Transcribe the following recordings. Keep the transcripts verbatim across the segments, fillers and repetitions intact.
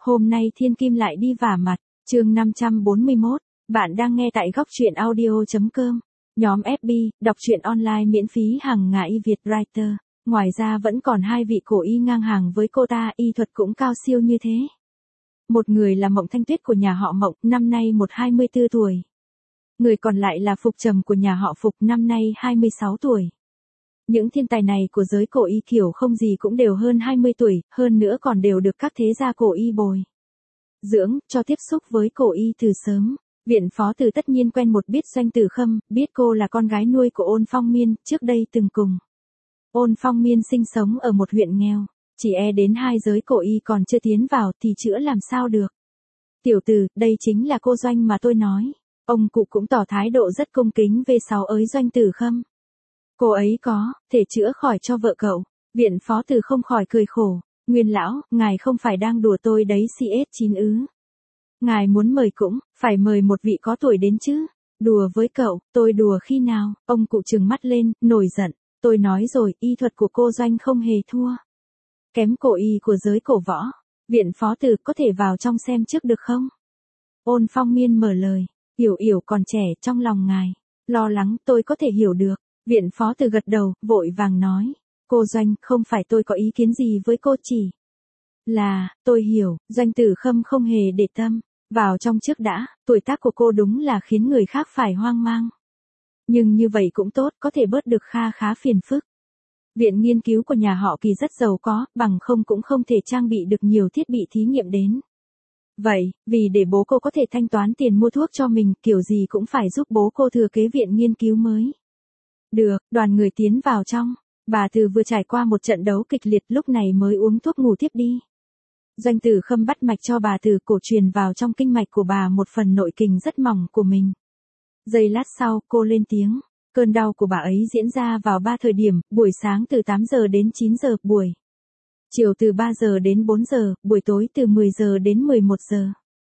Hôm nay thiên kim lại đi vả mặt, chương năm trăm bốn mươi mốt, bạn đang nghe tại góc truyện audio.com. Nhóm ép bê, đọc truyện online miễn phí hàng ngày Việt Writer. Ngoài ra vẫn còn hai vị cổ y ngang hàng với cô ta, y thuật cũng cao siêu như thế. Một người là Mộng Thanh Tuyết của nhà họ Mộng, năm nay một hai mươi tư tuổi. Người còn lại là Phục Trầm của nhà họ Phục, năm nay hai mươi sáu tuổi. Những thiên tài này của giới cổ y kiểu không gì cũng đều hơn hai mươi tuổi, hơn nữa còn đều được các thế gia cổ y bồi dưỡng, cho tiếp xúc với cổ y từ sớm. Viện phó từ tất nhiên quen một biết Doanh Tử Khâm, biết cô là con gái nuôi của Ôn Phong Miên, trước đây từng cùng Ôn Phong Miên sinh sống ở một huyện nghèo, chỉ e đến hai giới cổ y còn chưa tiến vào thì chữa làm sao được. Tiểu tử, đây chính là cô Doanh mà tôi nói. Ông cụ cũng tỏ thái độ rất cung kính về sáu ới Doanh Tử Khâm. Cô ấy có thể chữa khỏi cho vợ cậu. Viện phó từ không khỏi cười khổ. Nguyên lão, ngài không phải đang đùa tôi đấy xê ét chín ứ. Ngài muốn mời cũng, phải mời một vị có tuổi đến chứ. Đùa với cậu, tôi đùa khi nào? Ông cụ trừng mắt lên, nổi giận. Tôi nói rồi, y thuật của cô Doanh không hề thua kém cổ y của giới cổ võ. Viện phó từ có thể vào trong xem trước được không? Ôn Phong Miên mở lời. Yểu Yểu còn trẻ, trong lòng ngài lo lắng, tôi có thể hiểu được. Viện phó từ gật đầu, vội vàng nói. Cô Doanh, không phải tôi có ý kiến gì với cô, chỉ là, tôi hiểu, Doanh Tử Khâm không hề để tâm. Vào trong trước đã, tuổi tác của cô đúng là khiến người khác phải hoang mang. Nhưng như vậy cũng tốt, có thể bớt được kha khá phiền phức. Viện nghiên cứu của nhà họ Kỳ rất giàu có, bằng không cũng không thể trang bị được nhiều thiết bị thí nghiệm đến. Vậy, vì để bố cô có thể thanh toán tiền mua thuốc cho mình, kiểu gì cũng phải giúp bố cô thừa kế viện nghiên cứu mới. Được, đoàn người tiến vào trong. Bà Từ vừa trải qua một trận đấu kịch liệt, lúc này mới uống thuốc ngủ tiếp đi. Doanh Tử Khâm bắt mạch cho bà Từ, cổ truyền vào trong kinh mạch của bà một phần nội kình rất mỏng của mình. Giây lát sau, cô lên tiếng. Cơn đau của bà ấy diễn ra vào ba thời điểm, buổi sáng từ tám giờ đến chín giờ, buổi chiều từ ba giờ đến bốn giờ, buổi tối từ mười giờ đến mười một giờ.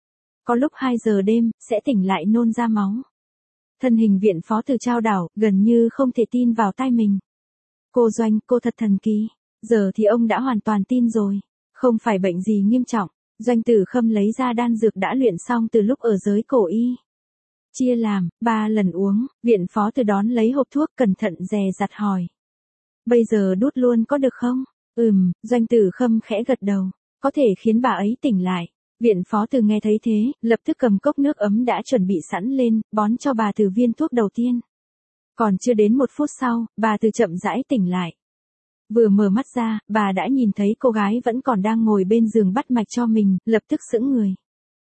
Có lúc hai giờ đêm, sẽ tỉnh lại nôn ra máu. Thân hình viện phó từ trao đảo, gần như không thể tin vào tai mình. Cô Doanh, cô thật thần kỳ. Giờ thì ông đã hoàn toàn tin rồi. Không phải bệnh gì nghiêm trọng. Doanh Tử Khâm lấy ra đan dược đã luyện xong từ lúc ở giới cổ y. Chia làm, ba lần uống, viện phó từ đón lấy hộp thuốc cẩn thận dè dặt hỏi. Bây giờ đút luôn có được không? Ừm, Doanh Tử Khâm khẽ gật đầu. Có thể khiến bà ấy tỉnh lại. Viện phó từ nghe thấy thế, lập tức cầm cốc nước ấm đã chuẩn bị sẵn lên, bón cho bà Từ viên thuốc đầu tiên. Còn chưa đến một phút sau, bà Từ chậm rãi tỉnh lại. Vừa mở mắt ra, bà đã nhìn thấy cô gái vẫn còn đang ngồi bên giường bắt mạch cho mình, lập tức sững người.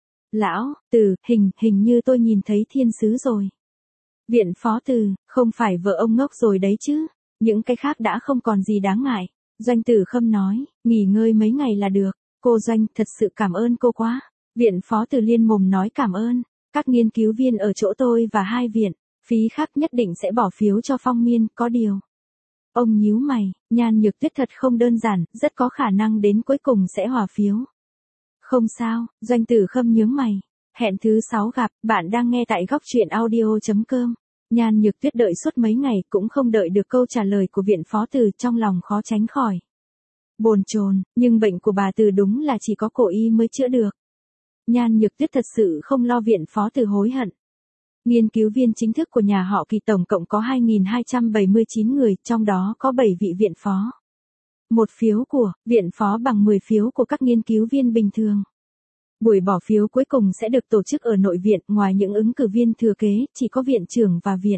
Lão, Từ, hình, hình như tôi nhìn thấy thiên sứ rồi. Viện phó Từ, không phải vợ ông ngốc rồi đấy chứ, những cái khác đã không còn gì đáng ngại. Doanh Tử Khâm nói, nghỉ ngơi mấy ngày là được. Cô Doanh, thật sự cảm ơn cô quá. Viện phó Từ liên mồm nói cảm ơn. Các nghiên cứu viên ở chỗ tôi và hai viện, phí khác nhất định sẽ bỏ phiếu cho Phong Miên, có điều. Ông nhíu mày, Nhan Nhược Tuyết thật không đơn giản, rất có khả năng đến cuối cùng sẽ hòa phiếu. Không sao, Doanh Tử Khâm nhướng mày. Hẹn thứ sáu gặp, bạn đang nghe tại góc truyện audio.com. Nhan Nhược Tuyết đợi suốt mấy ngày cũng không đợi được câu trả lời của viện phó Từ, trong lòng khó tránh khỏi bồn chồn, nhưng bệnh của bà Từ đúng là chỉ có cổ y mới chữa được. Nhan Nhược Tuyết thật sự không lo viện phó Từ hối hận. Nghiên cứu viên chính thức của nhà họ Kỳ tổng cộng có hai nghìn hai trăm bảy mươi chín người, trong đó có bảy vị viện phó. Một phiếu của viện phó bằng mười phiếu của các nghiên cứu viên bình thường. Buổi bỏ phiếu cuối cùng sẽ được tổ chức ở nội viện, ngoài những ứng cử viên thừa kế, chỉ có viện trưởng và viện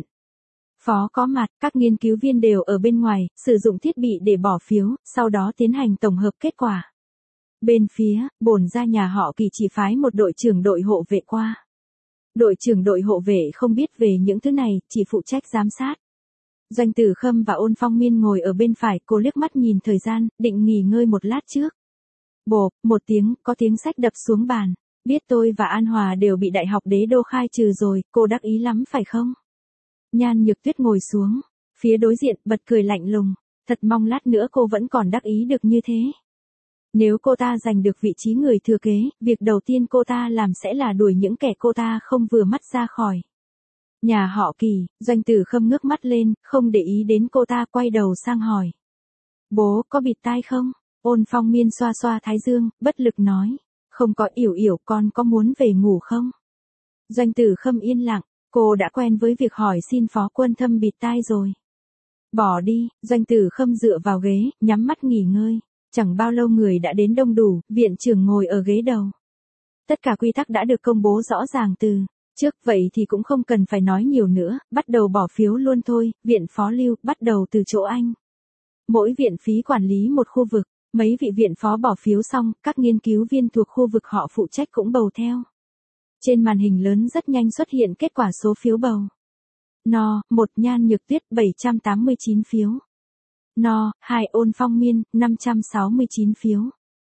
phó có mặt, các nghiên cứu viên đều ở bên ngoài, sử dụng thiết bị để bỏ phiếu, sau đó tiến hành tổng hợp kết quả. Bên phía, bổn ra nhà họ Kỳ chỉ phái một đội trưởng đội hộ vệ qua. Đội trưởng đội hộ vệ không biết về những thứ này, chỉ phụ trách giám sát. Doanh Tử Khâm và Ôn Phong Miên ngồi ở bên phải, cô liếc mắt nhìn thời gian, định nghỉ ngơi một lát trước. Bộp, một tiếng, có tiếng sách đập xuống bàn. Biết tôi và An Hòa đều bị Đại học Đế Đô khai trừ rồi, cô đắc ý lắm phải không? Nhan Nhược Tuyết ngồi xuống, phía đối diện, bật cười lạnh lùng. Thật mong lát nữa cô vẫn còn đắc ý được như thế. Nếu cô ta giành được vị trí người thừa kế, việc đầu tiên cô ta làm sẽ là đuổi những kẻ cô ta không vừa mắt ra khỏi nhà họ Kỳ. Doanh Tử Khâm ngước mắt lên, không để ý đến cô ta, quay đầu sang hỏi. Bố, có bịt tai không? Ôn Phong Miên xoa xoa thái dương, bất lực nói. Không có. Yểu Yểu, con có muốn về ngủ không? Doanh Tử Khâm yên lặng, cô đã quen với việc hỏi xin Phó Quân Thâm bịt tai rồi. Bỏ đi. Doanh Tử Khâm dựa vào ghế, nhắm mắt nghỉ ngơi. Chẳng bao lâu người đã đến đông đủ, viện trưởng ngồi ở ghế đầu. Tất cả quy tắc đã được công bố rõ ràng từ trước, vậy thì cũng không cần phải nói nhiều nữa, bắt đầu bỏ phiếu luôn thôi. Viện Phó Lưu, bắt đầu từ chỗ anh. Mỗi viện phí quản lý một khu vực, mấy vị viện phó bỏ phiếu xong, các nghiên cứu viên thuộc khu vực họ phụ trách cũng bầu theo. Trên màn hình lớn rất nhanh xuất hiện kết quả số phiếu bầu. No, một Nhan Nhược Tuyết bảy trăm tám mươi chín phiếu. No, hai Ôn Phong Miên năm trăm sáu mươi chín phiếu.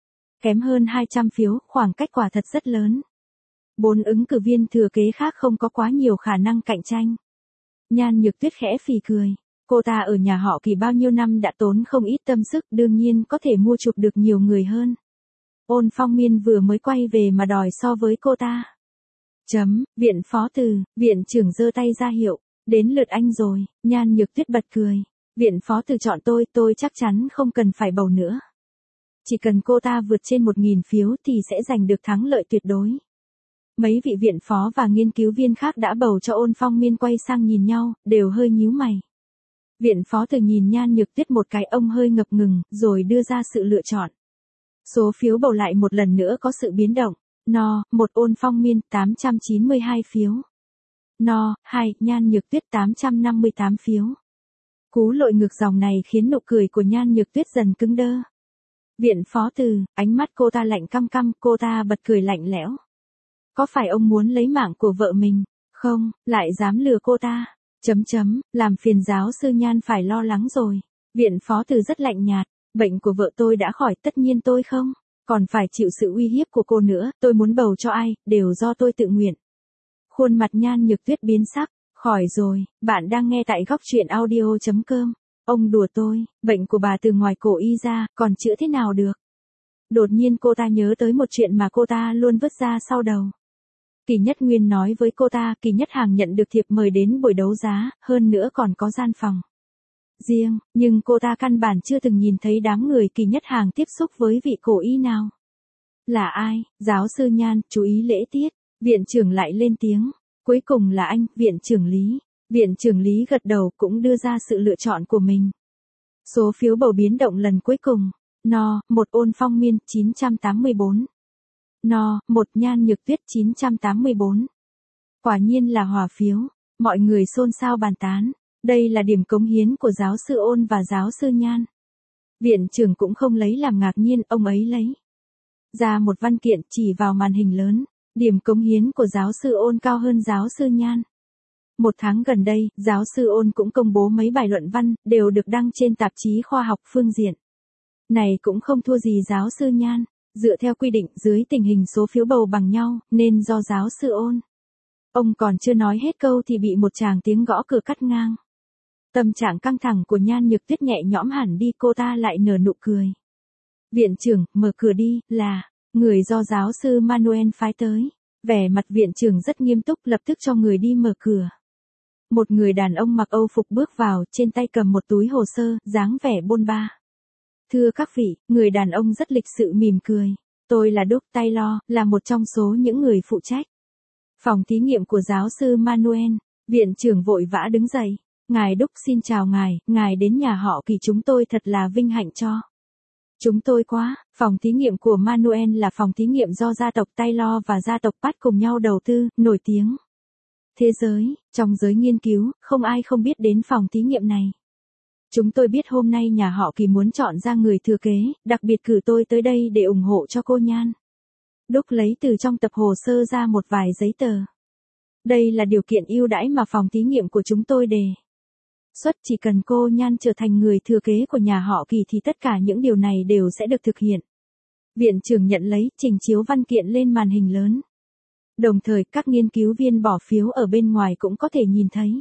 Kém hơn hai trăm phiếu, khoảng cách quả thật rất lớn. Bốn ứng cử viên thừa kế khác không có quá nhiều khả năng cạnh tranh. Nhan Nhược Tuyết khẽ phì cười. Cô ta ở nhà họ Kỳ bao nhiêu năm đã tốn không ít tâm sức, đương nhiên có thể mua chụp được nhiều người hơn. Ôn Phong Miên vừa mới quay về mà đòi so với cô ta. Chấm, viện phó từ, viện trưởng giơ tay ra hiệu, đến lượt anh rồi. Nhan Nhược Tuyết bật cười. Viện phó từ chọn tôi, tôi chắc chắn không cần phải bầu nữa. Chỉ cần cô ta vượt trên một nghìn phiếu thì sẽ giành được thắng lợi tuyệt đối. Mấy vị viện phó và nghiên cứu viên khác đã bầu cho Ôn Phong Miên quay sang nhìn nhau, đều hơi nhíu mày. Viện phó từ nhìn Nhan Nhược Tuyết một cái, ông hơi ngập ngừng, rồi đưa ra sự lựa chọn. Số phiếu bầu lại một lần nữa có sự biến động. No, một Ôn Phong Miên tám trăm chín mươi hai phiếu. No, hai Nhan Nhược Tuyết tám trăm năm mươi tám phiếu. Cú lội ngược dòng này khiến nụ cười của Nhan Nhược Tuyết dần cứng đơ. Viện phó từ, ánh mắt cô ta lạnh căm căm, cô ta bật cười lạnh lẽo. Có phải ông muốn lấy mạng của vợ mình? Không, lại dám lừa cô ta. Chấm chấm, làm phiền giáo sư Nhan phải lo lắng rồi. Viện phó từ rất lạnh nhạt. Bệnh của vợ tôi đã khỏi, tất nhiên tôi không. Còn phải chịu sự uy hiếp của cô nữa, tôi muốn bầu cho ai, đều do tôi tự nguyện. Khuôn mặt Nhan Nhược Tuyết biến sắc. Khỏi rồi, bạn đang nghe tại góc truyện audio chấm com. Ông đùa tôi, bệnh của bà từ ngoài cổ y ra, còn chữa thế nào được? Đột nhiên cô ta nhớ tới một chuyện mà cô ta luôn vứt ra sau đầu. Kỳ Nhất Nguyên nói với cô ta, Kỳ Nhất Hàng nhận được thiệp mời đến buổi đấu giá, hơn nữa còn có gian phòng riêng, nhưng cô ta căn bản chưa từng nhìn thấy đám người Kỳ Nhất Hàng tiếp xúc với vị cổ y nào. Là ai? Giáo sư Nhan, chú ý lễ tiết. Viện trưởng lại lên tiếng. Cuối cùng là anh, viện trưởng Lý. Viện trưởng Lý gật đầu cũng đưa ra sự lựa chọn của mình. Số phiếu bầu biến động lần cuối cùng. No, một Ôn Phong Miên chín trăm tám mươi tư. No, một Nhan Nhược Tuyết chín trăm tám mươi tư. Quả nhiên là hòa phiếu. Mọi người xôn xao bàn tán. Đây là điểm cống hiến của giáo sư Ôn và giáo sư Nhan. Viện trưởng cũng không lấy làm ngạc nhiên, ông ấy lấy ra một văn kiện chỉ vào màn hình lớn. Điểm cống hiến của giáo sư Ôn cao hơn giáo sư Nhan. Một tháng gần đây, giáo sư Ôn cũng công bố mấy bài luận văn, đều được đăng trên tạp chí khoa học phương diện. Này cũng không thua gì giáo sư Nhan. Dựa theo quy định, dưới tình hình số phiếu bầu bằng nhau, nên do giáo sư Ôn. Ông còn chưa nói hết câu thì bị một tràng tiếng gõ cửa cắt ngang. Tâm trạng căng thẳng của Nhan Nhược Tuyết nhẹ nhõm hẳn đi, cô ta lại nở nụ cười. Viện trưởng, mở cửa đi, là người do giáo sư Manuel phái tới. Vẻ mặt viện trưởng rất nghiêm túc, lập tức cho người đi mở cửa. Một người đàn ông mặc Âu phục bước vào, trên tay cầm một túi hồ sơ, dáng vẻ bôn ba. Thưa các vị, người đàn ông rất lịch sự mỉm cười. Tôi là Doug Taylor, là một trong số những người phụ trách phòng thí nghiệm của giáo sư Manuel. Viện trưởng vội vã đứng dậy. Ngài Doug xin chào ngài, ngài đến nhà họ Kỳ chúng tôi thật là vinh hạnh cho chúng tôi quá. Phòng thí nghiệm của Manuel là phòng thí nghiệm do gia tộc Taylor và gia tộc Pat cùng nhau đầu tư, nổi tiếng thế giới. Trong giới nghiên cứu, không ai không biết đến phòng thí nghiệm này. Chúng tôi biết hôm nay nhà họ Kỳ muốn chọn ra người thừa kế, đặc biệt cử tôi tới đây để ủng hộ cho cô Nhan. Doug lấy từ trong tập hồ sơ ra một vài giấy tờ. Đây là điều kiện ưu đãi mà phòng thí nghiệm của chúng tôi đề xuất, chỉ cần cô Nhan trở thành người thừa kế của nhà họ Kỳ thì tất cả những điều này đều sẽ được thực hiện. Viện trưởng nhận lấy, trình chiếu văn kiện lên màn hình lớn. Đồng thời, các nghiên cứu viên bỏ phiếu ở bên ngoài cũng có thể nhìn thấy.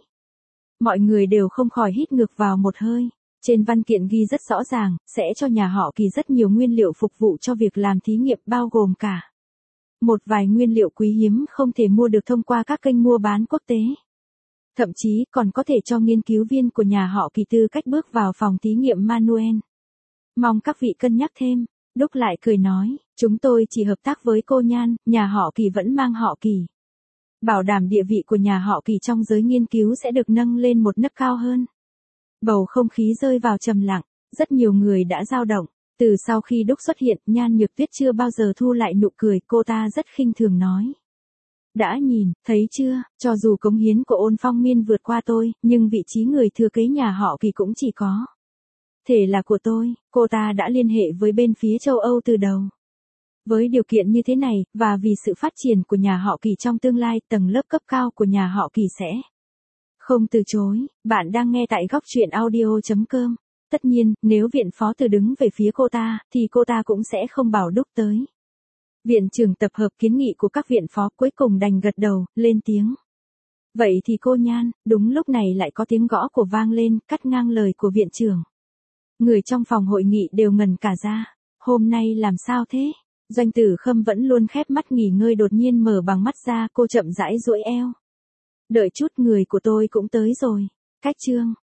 Mọi người đều không khỏi hít ngược vào một hơi. Trên văn kiện ghi rất rõ ràng, sẽ cho nhà họ Kỳ rất nhiều nguyên liệu phục vụ cho việc làm thí nghiệm, bao gồm cả một vài nguyên liệu quý hiếm không thể mua được thông qua các kênh mua bán quốc tế. Thậm chí còn có thể cho nghiên cứu viên của nhà họ Kỳ tư cách bước vào phòng thí nghiệm Manuel. Mong các vị cân nhắc thêm. Doug lại cười nói, Chúng tôi chỉ hợp tác với cô Nhan, nhà họ Kỳ vẫn mang họ Kỳ. Bảo đảm địa vị của nhà họ Kỳ trong giới nghiên cứu sẽ được nâng lên một nấc cao hơn. Bầu không khí rơi vào trầm lặng, rất nhiều người đã dao động. Từ sau khi Đúc xuất hiện, Nhan Nhược Tuyết chưa bao giờ thu lại nụ cười, cô ta rất khinh thường nói. Đã nhìn, thấy chưa, cho dù cống hiến của Ôn Phong Miên vượt qua tôi, nhưng vị trí người thừa kế nhà họ Kỳ cũng chỉ có thể là của tôi, cô ta đã liên hệ với bên phía châu Âu từ đầu. Với điều kiện như thế này, và vì sự phát triển của nhà họ Kỳ trong tương lai, tầng lớp cấp cao của nhà họ Kỳ sẽ không từ chối. Bạn đang nghe tại góc truyện audio chấm com. Tất nhiên, nếu viện phó từ đứng về phía cô ta, thì cô ta cũng sẽ không bảo Đúc tới. Viện trưởng tập hợp kiến nghị của các viện phó, cuối cùng đành gật đầu, lên tiếng. Vậy thì cô Nhan, đúng lúc này lại có tiếng gõ của vang lên, cắt ngang lời của viện trưởng. Người trong phòng hội nghị đều ngẩn cả ra. Hôm nay làm sao thế? Doanh Tử Khâm vẫn luôn khép mắt nghỉ ngơi đột nhiên mở bằng mắt ra, cô chậm rãi duỗi eo. Đợi chút, người của tôi cũng tới rồi. Cách chương